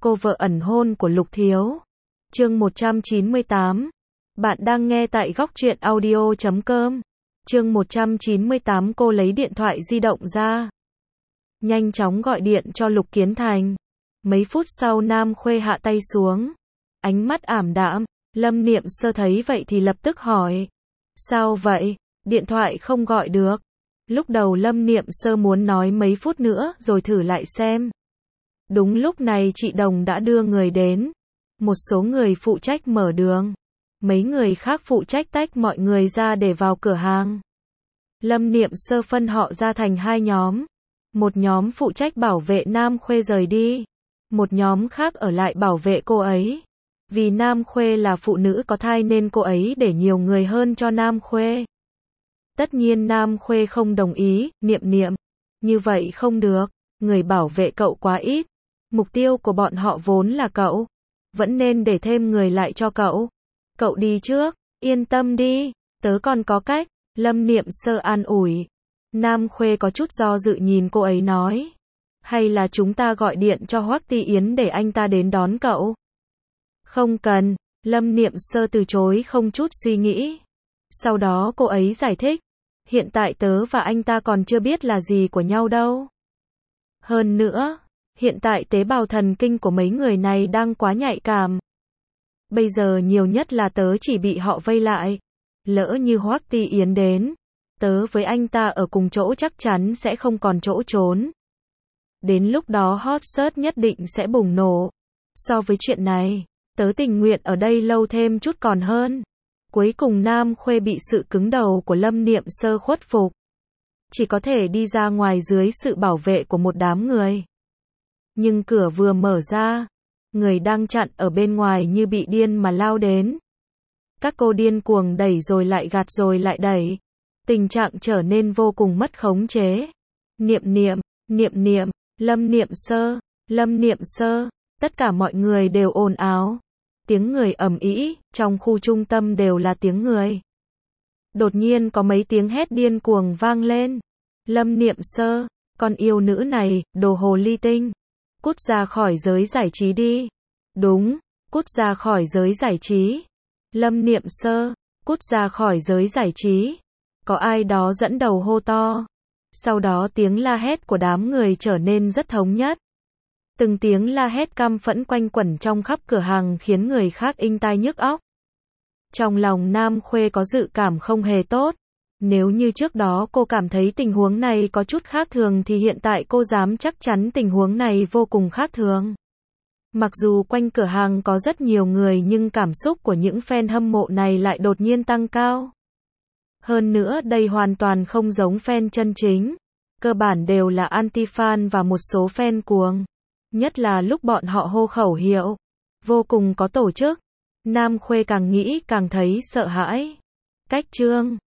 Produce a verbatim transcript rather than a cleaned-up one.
cô vợ ẩn hôn của Lục Thiếu. Chương một trăm chín mươi tám. Bạn đang nghe tại góc truyện audio chấm com. Chương một trăm chín mươi tám. Cô lấy điện thoại di động ra, nhanh chóng gọi điện cho Lục Kiến Thành. Mấy phút sau Nam Khuê hạ tay xuống, ánh mắt ảm đạm. Lâm Niệm Sơ thấy vậy thì lập tức hỏi: sao vậy? Điện thoại không gọi được. Lúc đầu Lâm Niệm Sơ muốn nói mấy phút nữa rồi thử lại xem. Đúng lúc này chị Đồng đã đưa người đến. Một số người phụ trách mở đường, mấy người khác phụ trách tách mọi người ra để vào cửa hàng. Lâm Niệm Sơ phân họ ra thành hai nhóm. Một nhóm phụ trách bảo vệ Nam Khuê rời đi, một nhóm khác ở lại bảo vệ cô ấy. Vì Nam Khuê là phụ nữ có thai nên cô ấy để nhiều người hơn cho Nam Khuê. Tất nhiên Nam Khuê không đồng ý. Niệm Niệm, như vậy không được, người bảo vệ cậu quá ít. Mục tiêu của bọn họ vốn là cậu, vẫn nên để thêm người lại cho cậu. Cậu đi trước, yên tâm đi, tớ còn có cách. Lâm Niệm Sơ an ủi. Nam Khuê có chút do dự nhìn cô ấy nói: hay là chúng ta gọi điện cho Hoắc Ti Yến để anh ta đến đón cậu? Không cần. Lâm Niệm Sơ từ chối không chút suy nghĩ. Sau đó cô ấy giải thích: hiện tại tớ và anh ta còn chưa biết là gì của nhau đâu. Hơn nữa, hiện tại tế bào thần kinh của mấy người này đang quá nhạy cảm. Bây giờ nhiều nhất là tớ chỉ bị họ vây lại. Lỡ như Hoắc Ti Yến đến, tớ với anh ta ở cùng chỗ chắc chắn sẽ không còn chỗ trốn. Đến lúc đó hot search nhất định sẽ bùng nổ. So với chuyện này, tớ tình nguyện ở đây lâu thêm chút còn hơn. Cuối cùng Nam Khuê bị sự cứng đầu của Lâm Niệm Sơ khuất phục, chỉ có thể đi ra ngoài dưới sự bảo vệ của một đám người. Nhưng cửa vừa mở ra, người đang chặn ở bên ngoài như bị điên mà lao đến. Các cô điên cuồng đẩy rồi lại gạt rồi lại đẩy. Tình trạng trở nên vô cùng mất khống chế. Niệm Niệm, Niệm Niệm, Lâm Niệm Sơ, Lâm Niệm Sơ, tất cả mọi người đều ồn ào. Tiếng người ầm ĩ, trong khu trung tâm đều là tiếng người. Đột nhiên có mấy tiếng hét điên cuồng vang lên. Lâm Niệm Sơ, con yêu nữ này, đồ hồ ly tinh, cút ra khỏi giới giải trí đi. Đúng, cút ra khỏi giới giải trí. Lâm Niệm Sơ, cút ra khỏi giới giải trí. Có ai đó dẫn đầu hô to. Sau đó tiếng la hét của đám người trở nên rất thống nhất. Từng tiếng la hét căm phẫn quanh quẩn trong khắp cửa hàng khiến người khác inh tai nhức óc. Trong lòng Nam Khuê có dự cảm không hề tốt. Nếu như trước đó cô cảm thấy tình huống này có chút khác thường thì hiện tại cô dám chắc chắn tình huống này vô cùng khác thường. Mặc dù quanh cửa hàng có rất nhiều người nhưng cảm xúc của những fan hâm mộ này lại đột nhiên tăng cao. Hơn nữa đây hoàn toàn không giống fan chân chính. Cơ bản đều là anti-fan và một số fan cuồng. Nhất là lúc bọn họ hô khẩu hiệu, vô cùng có tổ chức. Nam Khuê càng nghĩ càng thấy sợ hãi. Cách chương